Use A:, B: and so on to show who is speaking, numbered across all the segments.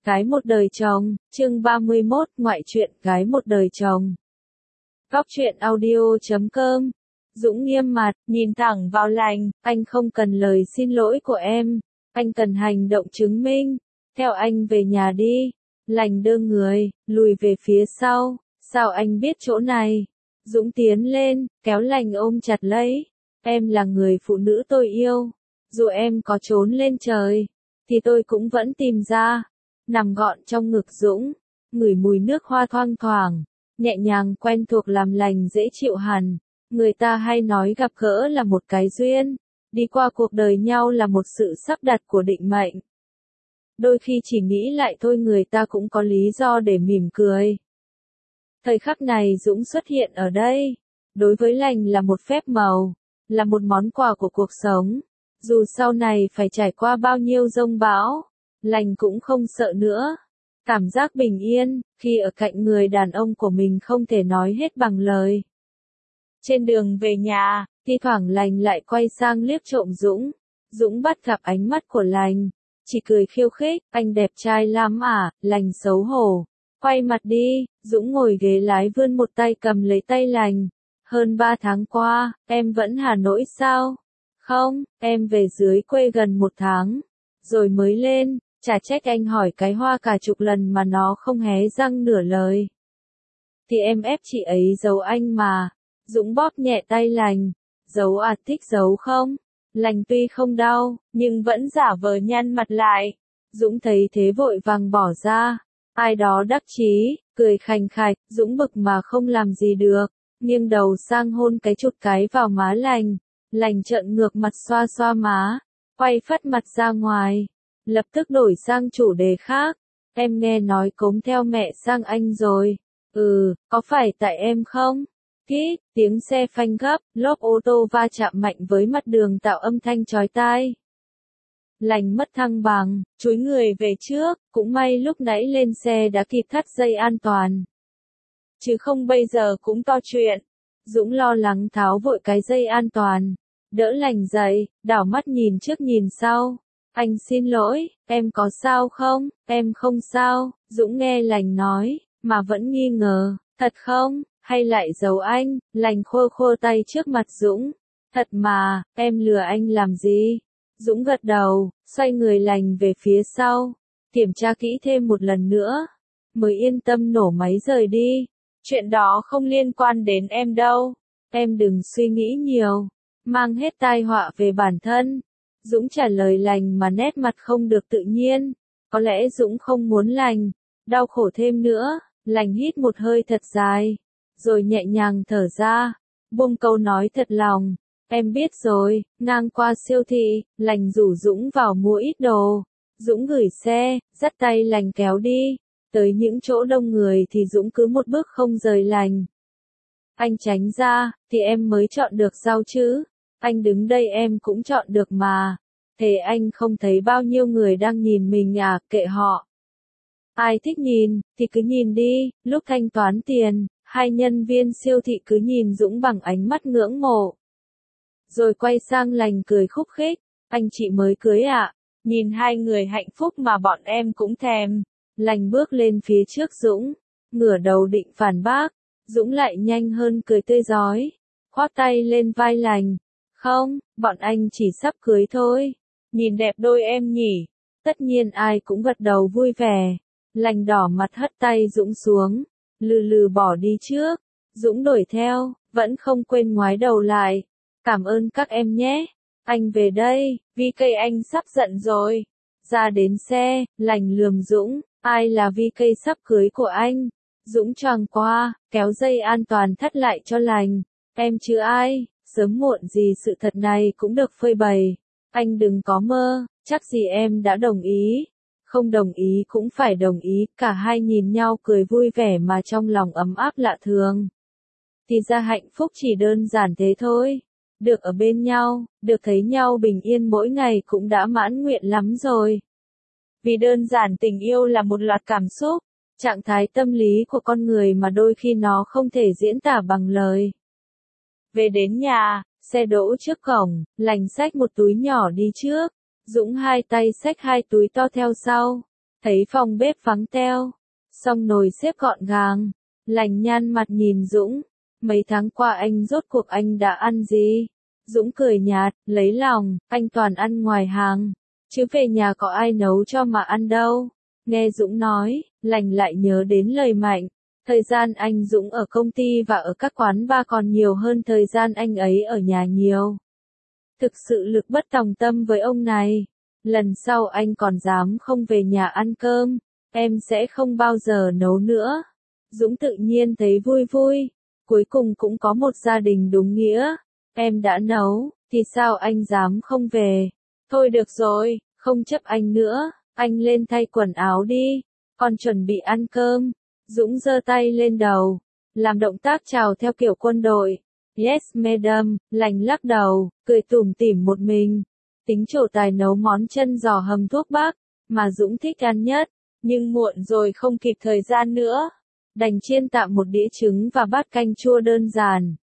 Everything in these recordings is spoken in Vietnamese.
A: Gái một đời chồng, chương 31, ngoại truyện Gái một đời chồng. Góc truyện audio.com. Dũng nghiêm mặt, nhìn thẳng vào Lành, anh không cần lời xin lỗi của em, anh cần hành động chứng minh. Theo anh về nhà đi. Lành đưa người, lùi về phía sau. Sao anh biết chỗ này? Dũng tiến lên, kéo Lành ôm chặt lấy. Em là người phụ nữ tôi yêu. Dù em có trốn lên trời, thì tôi cũng vẫn tìm ra. Nằm gọn trong ngực Dũng, ngửi mùi nước hoa thoang thoảng, nhẹ nhàng quen thuộc làm Lành dễ chịu hẳn. Người ta hay nói gặp gỡ là một cái duyên, đi qua cuộc đời nhau là một sự sắp đặt của định mệnh. Đôi khi chỉ nghĩ lại thôi người ta cũng có lý do để mỉm cười. Thời khắc này Dũng xuất hiện ở đây, đối với Lành là một phép màu, là một món quà của cuộc sống. Dù sau này phải trải qua bao nhiêu dông bão, Lành cũng không sợ nữa. Cảm giác bình yên, khi ở cạnh người đàn ông của mình không thể nói hết bằng lời. Trên đường về nhà, thi thoảng Lành lại quay sang liếc trộm Dũng. Dũng bắt gặp ánh mắt của Lành, chỉ cười khiêu khích, anh đẹp trai lắm à, Lành xấu hổ. Quay mặt đi, Dũng ngồi ghế lái vươn một tay cầm lấy tay Lành. Hơn 3 tháng qua, em vẫn Hà Nội sao? Không, em về dưới quê gần 1 tháng, rồi mới lên. Chả trách anh hỏi cái hoa cả chục lần mà nó không hé răng nửa lời. Thì em ép chị ấy giấu anh mà. Dũng bóp nhẹ tay Lành. Giấu à, thích giấu không? Lành tuy không đau, nhưng vẫn giả vờ nhăn mặt lại. Dũng thấy thế vội vàng bỏ ra. Ai đó đắc chí, cười khành khạch, Dũng bực mà không làm gì được, nghiêng đầu sang hôn cái chục cái vào má Lành. Lành trợn ngược mặt xoa xoa má, quay phắt mặt ra ngoài. Lập tức đổi sang chủ đề khác. Em nghe nói cốm theo mẹ sang Anh rồi. Có phải tại em không? Kít, tiếng xe phanh gấp, lốp ô tô va chạm mạnh với mặt đường tạo âm thanh chói tai. Lành mất thăng bằng, chúi người về trước, cũng may lúc nãy lên xe đã kịp thắt dây an toàn. Chứ không bây giờ cũng to chuyện. Dũng lo lắng tháo vội cái dây an toàn, đỡ Lành dậy, đảo mắt nhìn trước nhìn sau. Anh xin lỗi, em có sao không? Em không sao. Dũng nghe Lành nói, mà vẫn nghi ngờ, thật không? Hay lại giấu anh? Lành khô khô tay trước mặt Dũng. Thật mà, em lừa anh làm gì? Dũng gật đầu, xoay người Lành về phía sau, kiểm tra kỹ thêm một lần nữa, mới yên tâm nổ máy rời đi. Chuyện đó không liên quan đến em đâu. Em đừng suy nghĩ nhiều, mang hết tai họa về bản thân. Dũng trả lời Lành mà nét mặt không được tự nhiên. Có lẽ Dũng không muốn Lành đau khổ thêm nữa. Lành hít một hơi thật dài, rồi nhẹ nhàng thở ra, buông câu nói thật lòng. Em biết rồi. Ngang qua siêu thị, Lành rủ Dũng vào mua ít đồ. Dũng gửi xe, dắt tay Lành kéo đi. Tới những chỗ đông người thì Dũng cứ một bước không rời Lành. Anh tránh ra, thì em mới chọn được rau chứ. Anh đứng đây em cũng chọn được mà. Thế anh không thấy bao nhiêu người đang nhìn mình à, kệ họ. Ai thích nhìn, thì cứ nhìn đi. Lúc thanh toán tiền, hai nhân viên siêu thị cứ nhìn Dũng bằng ánh mắt ngưỡng mộ. Rồi quay sang Lành cười khúc khích. Anh chị mới cưới ạ. Nhìn hai người hạnh phúc mà bọn em cũng thèm. Lành bước lên phía trước Dũng, ngửa đầu định phản bác. Dũng lại nhanh hơn cười tươi rói, khoác tay lên vai Lành. Không, bọn anh chỉ sắp cưới thôi. Nhìn đẹp đôi em nhỉ. Tất nhiên ai cũng gật đầu vui vẻ. Lành đỏ mặt hất tay Dũng xuống, lừ lừ bỏ đi trước. Dũng đuổi theo, vẫn không quên ngoái đầu lại. Cảm ơn các em nhé. Anh về đây, vì cây anh sắp giận rồi. Ra đến xe, Lành lườm Dũng. Ai là vi cây sắp cưới của anh? Dũng choàng qua, kéo dây an toàn thắt lại cho Lành. Em chứ ai, sớm muộn gì sự thật này cũng được phơi bày. Anh đừng có mơ, chắc gì em đã đồng ý. Không đồng ý cũng phải đồng ý. Cả hai nhìn nhau cười vui vẻ mà trong lòng ấm áp lạ thường. Thì ra hạnh phúc chỉ đơn giản thế thôi. Được ở bên nhau, được thấy nhau bình yên mỗi ngày cũng đã mãn nguyện lắm rồi. Vì đơn giản tình yêu là một loạt cảm xúc, trạng thái tâm lý của con người mà đôi khi nó không thể diễn tả bằng lời. Về đến nhà, xe đỗ trước cổng, Lành xách một túi nhỏ đi trước. Dũng hai tay xách hai túi to theo sau. Thấy phòng bếp vắng teo, xong nồi xếp gọn gàng, Lành nhăn mặt nhìn Dũng. Mấy tháng qua anh rốt cuộc anh đã ăn gì? Dũng cười nhạt, lấy lòng, anh toàn ăn ngoài hàng, chứ về nhà có ai nấu cho mà ăn đâu. Nghe Dũng nói, Lành lại nhớ đến lời Mạnh. Thời gian anh Dũng ở công ty và ở các quán bar còn nhiều hơn thời gian anh ấy ở nhà nhiều. Thực sự lực bất tòng tâm với ông này. Lần sau anh còn dám không về nhà ăn cơm, em sẽ không bao giờ nấu nữa. Dũng tự nhiên thấy vui vui. Cuối cùng cũng có một gia đình đúng nghĩa. Em đã nấu, thì sao anh dám không về? Thôi được rồi, không chấp anh nữa, anh lên thay quần áo đi, con chuẩn bị ăn cơm. Dũng giơ tay lên đầu, làm động tác chào theo kiểu quân đội. Yes madam, Lành lắc đầu, cười tủm tỉm một mình. Tính trổ tài nấu món chân giò hầm thuốc bắc, mà Dũng thích ăn nhất, nhưng muộn rồi không kịp thời gian nữa. Đành chiên tạm một đĩa trứng và bát canh chua đơn giản.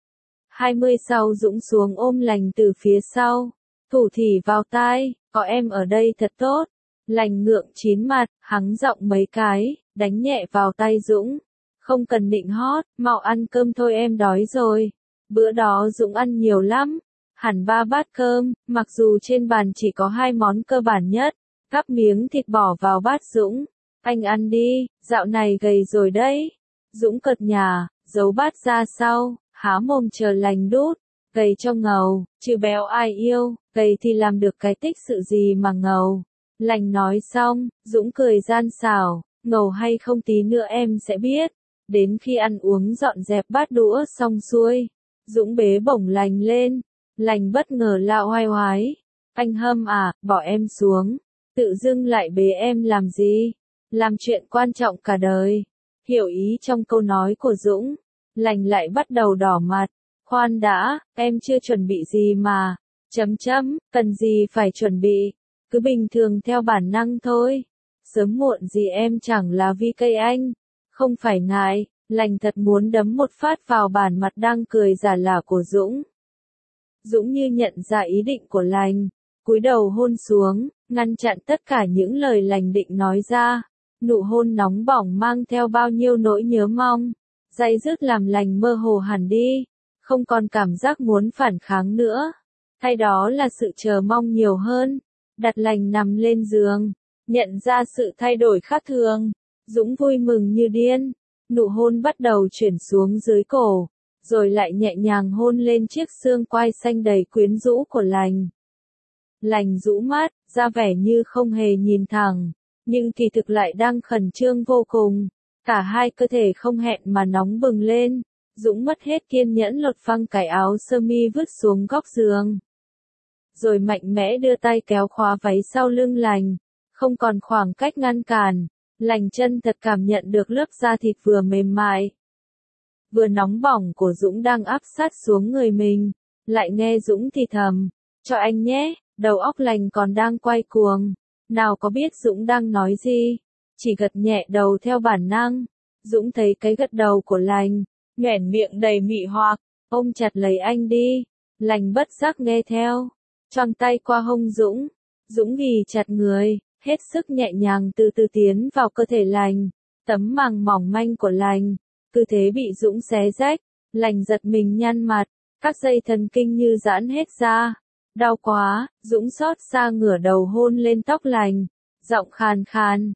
A: 20 sau Dũng xuống ôm Lành từ phía sau, thủ thỉ vào tai, có em ở đây thật tốt. Lành ngượng chín mặt, hắng giọng mấy cái, đánh nhẹ vào tay Dũng. Không cần nịnh hót, mau ăn cơm thôi em đói rồi. Bữa đó Dũng ăn nhiều lắm, hẳn 3 bát cơm, mặc dù trên bàn chỉ có 2 món cơ bản nhất. Gắp miếng thịt bỏ vào bát Dũng. Anh ăn đi, dạo này gầy rồi đấy. Dũng cợt nhả, giấu bát ra sau, há mồm chờ Lành đút. Gầy cho ngầu, chứ béo ai yêu, gầy thì làm được cái tích sự gì mà ngầu. Lành nói xong, Dũng cười gian xảo, ngầu hay không tí nữa em sẽ biết. Đến khi ăn uống dọn dẹp bát đũa xong xuôi, Dũng bế bổng Lành lên. Lành bất ngờ la oai oái. Anh Hâm à, bỏ em xuống. Tự dưng lại bế em làm gì? Làm chuyện quan trọng cả đời. Hiểu ý trong câu nói của Dũng. Lành lại bắt đầu đỏ mặt. Khoan đã, em chưa chuẩn bị gì mà. Cần gì phải chuẩn bị. Cứ bình thường theo bản năng thôi. Sớm muộn gì em chẳng là VK anh. Không phải ngại, Lành thật muốn đấm một phát vào bàn mặt đang cười giả lả của Dũng. Dũng như nhận ra ý định của Lành, cúi đầu hôn xuống, ngăn chặn tất cả những lời Lành định nói ra. Nụ hôn nóng bỏng mang theo bao nhiêu nỗi nhớ mong, day dứt làm Lành mơ hồ hẳn đi, không còn cảm giác muốn phản kháng nữa. Thay đó là sự chờ mong nhiều hơn. Đặt Lành nằm lên giường, nhận ra sự thay đổi khác thường. Dũng vui mừng như điên, nụ hôn bắt đầu chuyển xuống dưới cổ, rồi lại nhẹ nhàng hôn lên chiếc xương quai xanh đầy quyến rũ của Lành. Lành rũ mắt, ra vẻ như không hề nhìn thẳng, nhưng kỳ thực lại đang khẩn trương vô cùng. Cả hai cơ thể không hẹn mà nóng bừng lên. Dũng mất hết kiên nhẫn lột phăng cái áo sơ mi vứt xuống góc giường. Rồi mạnh mẽ đưa tay kéo khóa váy sau lưng Lành. Không còn khoảng cách ngăn cản. Lành chân thật cảm nhận được lớp da thịt vừa mềm mại, vừa nóng bỏng của Dũng đang áp sát xuống người mình. Lại nghe Dũng thì thầm, cho anh nhé. Đầu óc Lành còn đang quay cuồng. Nào có biết Dũng đang nói gì. Chỉ gật nhẹ đầu theo bản năng. Dũng thấy cái gật đầu của Lành, nhoẻn miệng đầy mị hoặc, ôm chặt lấy anh đi. Lành bất giác nghe theo, choàng tay qua hông Dũng. Dũng ghì chặt người, hết sức nhẹ nhàng từ từ tiến vào cơ thể Lành. Tấm màng mỏng manh của Lành, cứ thế bị Dũng xé rách. Lành giật mình nhăn mặt, các dây thần kinh như giãn hết ra. Đau quá, Dũng xót xa ngửa đầu hôn lên tóc Lành, giọng khàn khàn,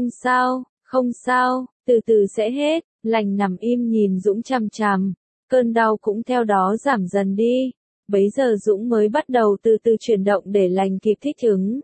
A: không sao, từ từ sẽ hết. Lành nằm im nhìn Dũng chằm chằm, cơn đau cũng theo đó giảm dần đi. Bấy giờ Dũng mới bắt đầu từ từ chuyển động để Lành kịp thích ứng.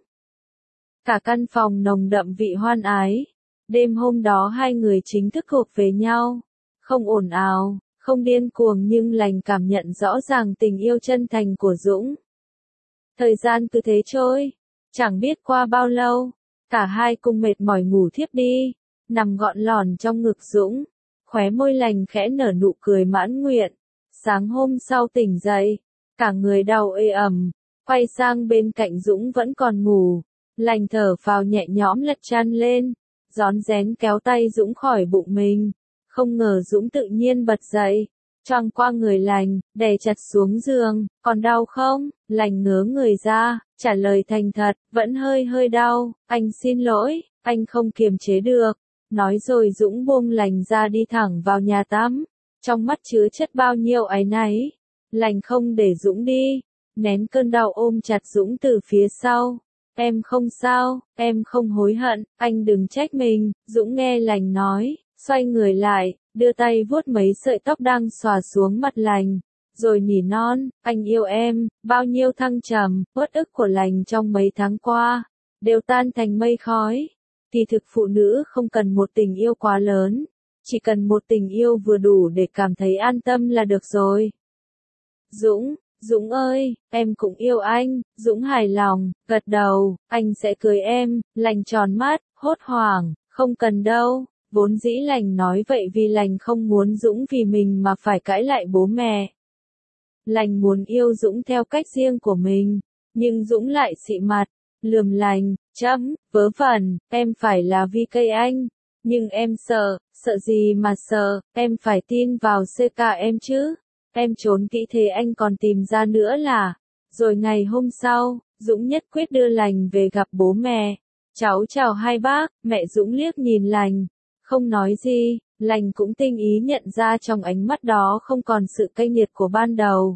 A: Cả căn phòng nồng đậm vị hoan ái. Đêm hôm đó hai người chính thức thuộc về nhau. Không ồn ào, không điên cuồng nhưng Lành cảm nhận rõ ràng tình yêu chân thành của Dũng. Thời gian cứ thế trôi, chẳng biết qua bao lâu, cả hai cùng mệt mỏi ngủ thiếp đi, nằm gọn lòn trong ngực Dũng, khóe môi Lành khẽ nở nụ cười mãn nguyện. Sáng hôm sau tỉnh dậy, cả người đau ê ẩm, quay sang bên cạnh Dũng vẫn còn ngủ, Lành thở phào nhẹ nhõm lật chăn lên, rón rén kéo tay Dũng khỏi bụng mình. Không ngờ Dũng tự nhiên bật dậy, choàng qua người Lành, đè chặt xuống giường. Còn đau không? Lành ngớ người ra, trả lời thành thật, vẫn hơi đau. Anh xin lỗi, Anh không kiềm chế được. Nói rồi Dũng buông Lành ra đi thẳng vào nhà tắm. Trong mắt chứa chất bao nhiêu áy náy. Lành không để Dũng đi. Nén cơn đau ôm chặt Dũng từ phía sau. Em không sao, em không hối hận, anh đừng trách mình. Dũng nghe Lành nói, xoay người lại, đưa tay vuốt mấy sợi tóc đang xòa xuống mặt Lành. Rồi nỉ non, anh yêu em. Bao nhiêu thăng trầm, uất ức của Lành trong mấy tháng qua, đều tan thành mây khói. Kỳ thực phụ nữ không cần một tình yêu quá lớn, chỉ cần một tình yêu vừa đủ để cảm thấy an tâm là được rồi. Dũng ơi, em cũng yêu anh. Dũng hài lòng, gật đầu, anh sẽ cưới em. Lành tròn mắt, hốt hoảng, không cần đâu. Vốn dĩ Lành nói vậy vì Lành không muốn Dũng vì mình mà phải cãi lại bố mẹ. Lành muốn yêu Dũng theo cách riêng của mình, nhưng Dũng lại xị mặt, lườm Lành, vớ vẩn, em phải là VK anh. Nhưng em sợ gì mà sợ, em phải tin vào CK em chứ. Em trốn kỹ thế anh còn tìm ra nữa là. Rồi ngày hôm sau, Dũng nhất quyết đưa Lành về gặp bố mẹ. Cháu chào hai bác. Mẹ Dũng liếc nhìn Lành, không nói gì. Lành cũng tinh ý nhận ra trong ánh mắt đó không còn sự cay nghiệt của ban đầu.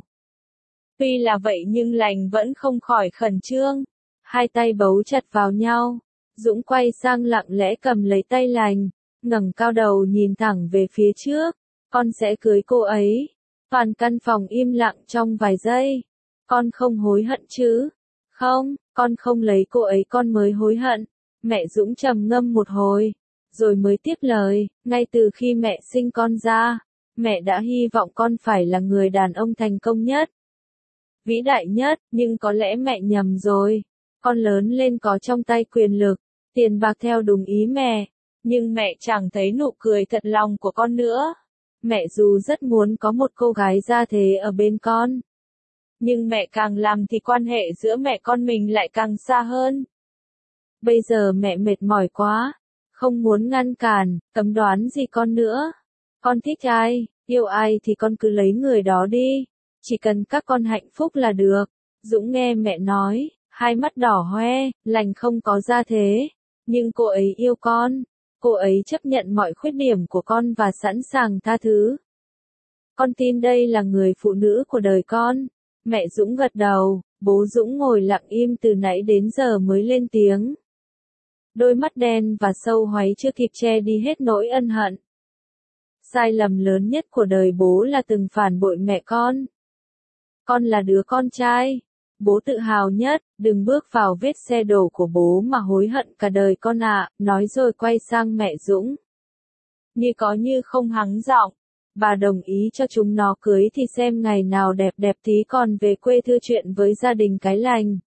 A: Tuy là vậy nhưng Lành vẫn không khỏi khẩn trương. Hai tay bấu chặt vào nhau. Dũng quay sang lặng lẽ cầm lấy tay Lành, ngẩng cao đầu nhìn thẳng về phía trước. Con sẽ cưới cô ấy. Toàn căn phòng im lặng trong vài giây. Con không hối hận chứ? Không, con không lấy cô ấy con mới hối hận. Mẹ Dũng trầm ngâm một hồi, rồi mới tiếp lời, ngay từ khi mẹ sinh con ra, mẹ đã hy vọng con phải là người đàn ông thành công nhất, vĩ đại nhất, nhưng có lẽ mẹ nhầm rồi. Con lớn lên có trong tay quyền lực, tiền bạc theo đúng ý mẹ, nhưng mẹ chẳng thấy nụ cười thật lòng của con nữa. Mẹ dù rất muốn có một cô gái gia thế ở bên con, nhưng mẹ càng làm thì quan hệ giữa mẹ con mình lại càng xa hơn. Bây giờ mẹ mệt mỏi quá, không muốn ngăn cản, cấm đoán gì con nữa. Con thích ai, yêu ai thì con cứ lấy người đó đi. Chỉ cần các con hạnh phúc là được. Dũng nghe mẹ nói, hai mắt đỏ hoe. Lành không có gia thế, nhưng cô ấy yêu con. Cô ấy chấp nhận mọi khuyết điểm của con và sẵn sàng tha thứ. Con tin đây là người phụ nữ của đời con. Mẹ Dũng gật đầu. Bố Dũng ngồi lặng im từ nãy đến giờ mới lên tiếng. Đôi mắt đen và sâu hoáy chưa kịp che đi hết nỗi ân hận. Sai lầm lớn nhất của đời bố là từng phản bội mẹ con. Con là đứa con trai. Bố tự hào nhất, đừng bước vào vết xe đổ của bố mà hối hận cả đời con ạ. Nói rồi quay sang mẹ Dũng. Như có như không hắng giọng. Bà đồng ý cho chúng nó cưới thì xem ngày nào đẹp đẹp tí còn về quê thưa chuyện với gia đình cái Lành.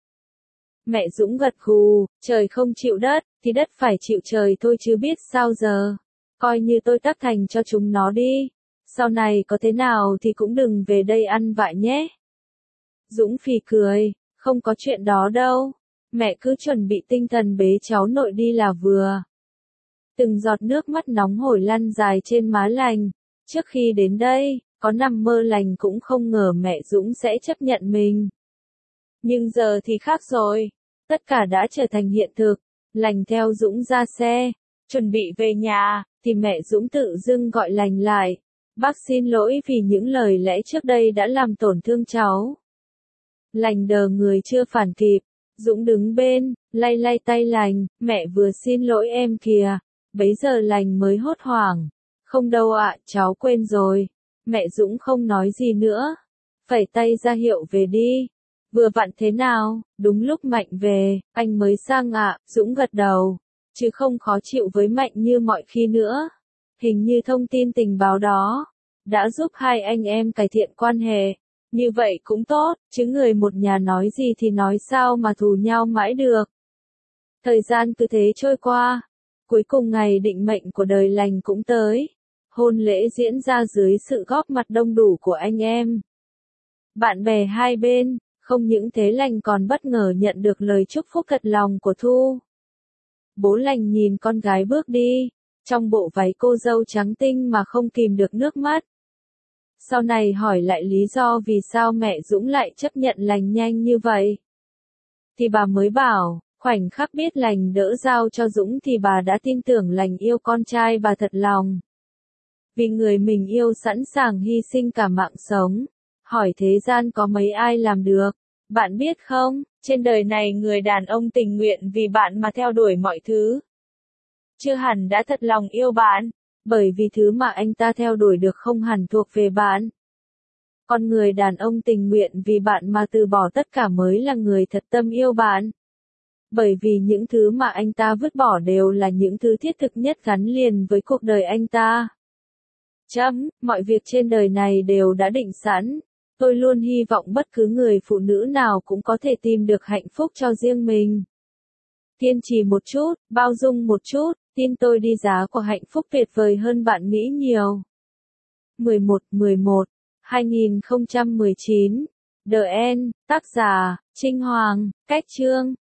A: Mẹ Dũng gật gù, trời không chịu đất, thì đất phải chịu trời thôi chứ biết sao giờ. Coi như tôi tác thành cho chúng nó đi. Sau này có thế nào thì cũng đừng về đây ăn vạ nhé. Dũng phì cười, không có chuyện đó đâu. Mẹ cứ chuẩn bị tinh thần bế cháu nội đi là vừa. Từng giọt nước mắt nóng hổi lăn dài trên má Lành. Trước khi đến đây, có nằm mơ Lành cũng không ngờ mẹ Dũng sẽ chấp nhận mình. Nhưng giờ thì khác rồi. Tất cả đã trở thành hiện thực. Lành theo Dũng ra xe, chuẩn bị về nhà, thì mẹ Dũng tự dưng gọi Lành lại. Bác xin lỗi vì những lời lẽ trước đây đã làm tổn thương cháu. Lành đờ người chưa phản kịp. Dũng đứng bên, lay lay tay Lành, mẹ vừa xin lỗi em kìa. Bấy giờ Lành mới hốt hoảng. Không đâu ạ, cháu quên rồi. Mẹ Dũng không nói gì nữa. Phẩy tay ra hiệu về đi. Vừa vặn thế nào, đúng lúc Mạnh về, anh mới sang ạ. Dũng gật đầu, chứ không khó chịu với Mạnh như mọi khi nữa. Hình như thông tin tình báo đó đã giúp hai anh em cải thiện quan hệ. Như vậy cũng tốt, chứ người một nhà nói gì thì nói sao mà thù nhau mãi được. Thời gian cứ thế trôi qua. Cuối cùng ngày định mệnh của đời Lành cũng tới. Hôn lễ diễn ra dưới sự góp mặt đông đủ của anh em, bạn bè hai bên. Không những thế Lành còn bất ngờ nhận được lời chúc phúc thật lòng của Thu. Bố Lành nhìn con gái bước đi, trong bộ váy cô dâu trắng tinh mà không kìm được nước mắt. Sau này hỏi lại lý do vì sao mẹ Dũng lại chấp nhận Lành nhanh như vậy, thì bà mới bảo, Khoảnh khắc biết lành đỡ giao cho Dũng thì bà đã tin tưởng lành yêu con trai bà thật lòng. Vì người mình yêu sẵn sàng hy sinh cả mạng sống. Hỏi thế gian có mấy ai làm được? Bạn biết không, trên đời này người đàn ông tình nguyện vì bạn mà theo đuổi mọi thứ. Chưa hẳn đã thật lòng yêu bạn, bởi vì thứ mà anh ta theo đuổi được không hẳn thuộc về bạn. Con người đàn ông tình nguyện vì bạn mà từ bỏ tất cả mới là người thật tâm yêu bạn. Bởi vì những thứ mà anh ta vứt bỏ đều là những thứ thiết thực nhất gắn liền với cuộc đời anh ta. Mọi việc trên đời này đều đã định sẵn. Tôi luôn hy vọng bất cứ người phụ nữ nào cũng có thể tìm được hạnh phúc cho riêng mình. Kiên trì một chút, bao dung một chút, tin tôi đi, giá của hạnh phúc tuyệt vời hơn bạn nghĩ nhiều. 11/11/2019 The End, tác giả, Trinh Hoàng, cách chương.